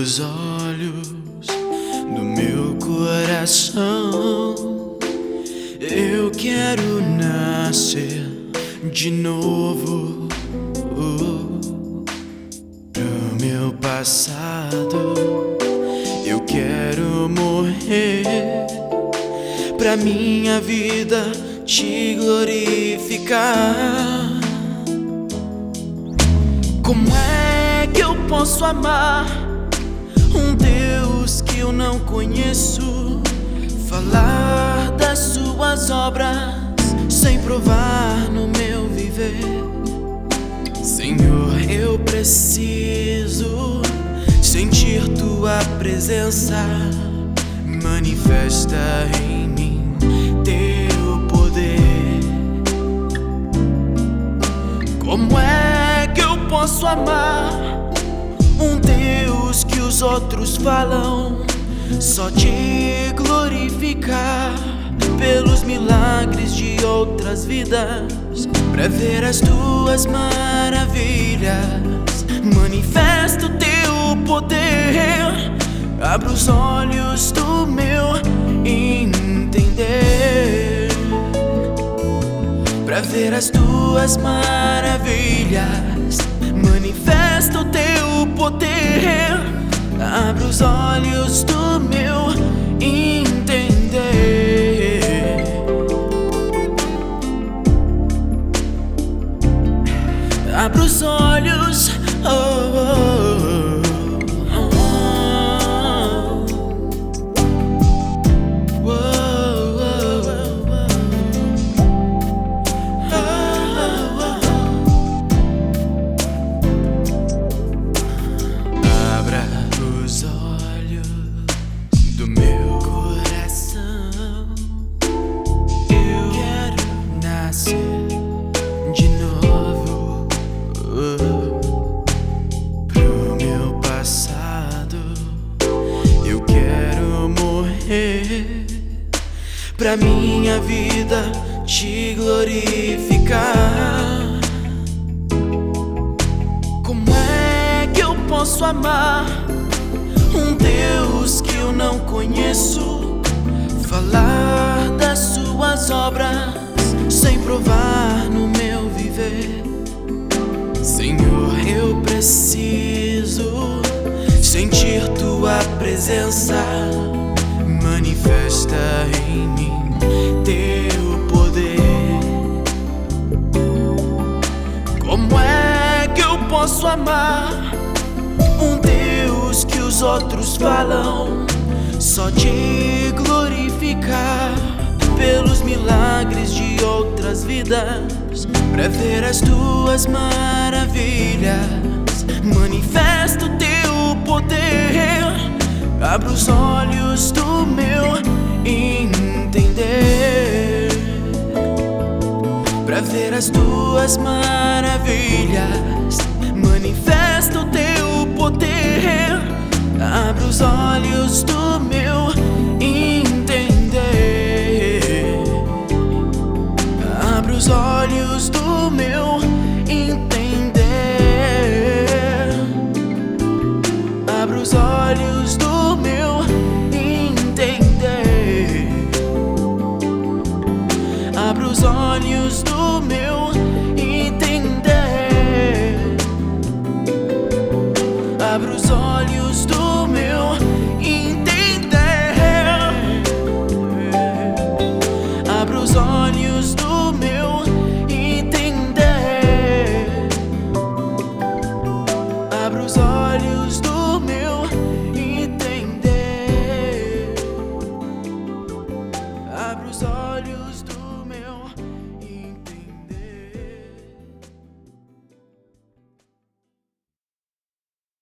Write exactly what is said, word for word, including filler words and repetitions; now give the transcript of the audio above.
os olhos do meu coração. Eu quero nascer de novo. Pro meu passado eu quero morrer, pra minha vida te glorificar. Como é que eu posso amar um Deus que eu não conheço? Falar das suas obras sem provar no meu viver. Senhor, eu preciso sentir tua presença. Manifesta em mim teu poder. Como é que eu posso amar um Deus que os outros falam? Só te glorificar pelos milagres de outras vidas, pra ver as tuas maravilhas. Manifesta o teu poder. Abra os olhos do meu entender, pra ver as tuas maravilhas. Manifesta o teu poder. Abra os olhos do meu entender. Abra os olhos, oh, oh, oh, oh, oh. Abra os olhos do meu coração. Eu quero nascer de novo. Pro meu passado eu quero morrer, pra minha vida te glorificar. Como é que eu posso amar um Deus que eu não conheço? Falar das suas obras sem provar no meu viver. Senhor, eu preciso sentir tua presença. Manifesta em mim teu poder. Como é que eu posso amar um Deus que os outros falam? Só te glorificar pelos milagres de outras vidas, pra ver as tuas maravilhas. Manifesta o teu poder. Abra os olhos do meu entender, pra ver as tuas maravilhas. Manifesta o teu poder. Abra os olhos do meu entender. Abra os olhos do meu entender. Abra os olhos do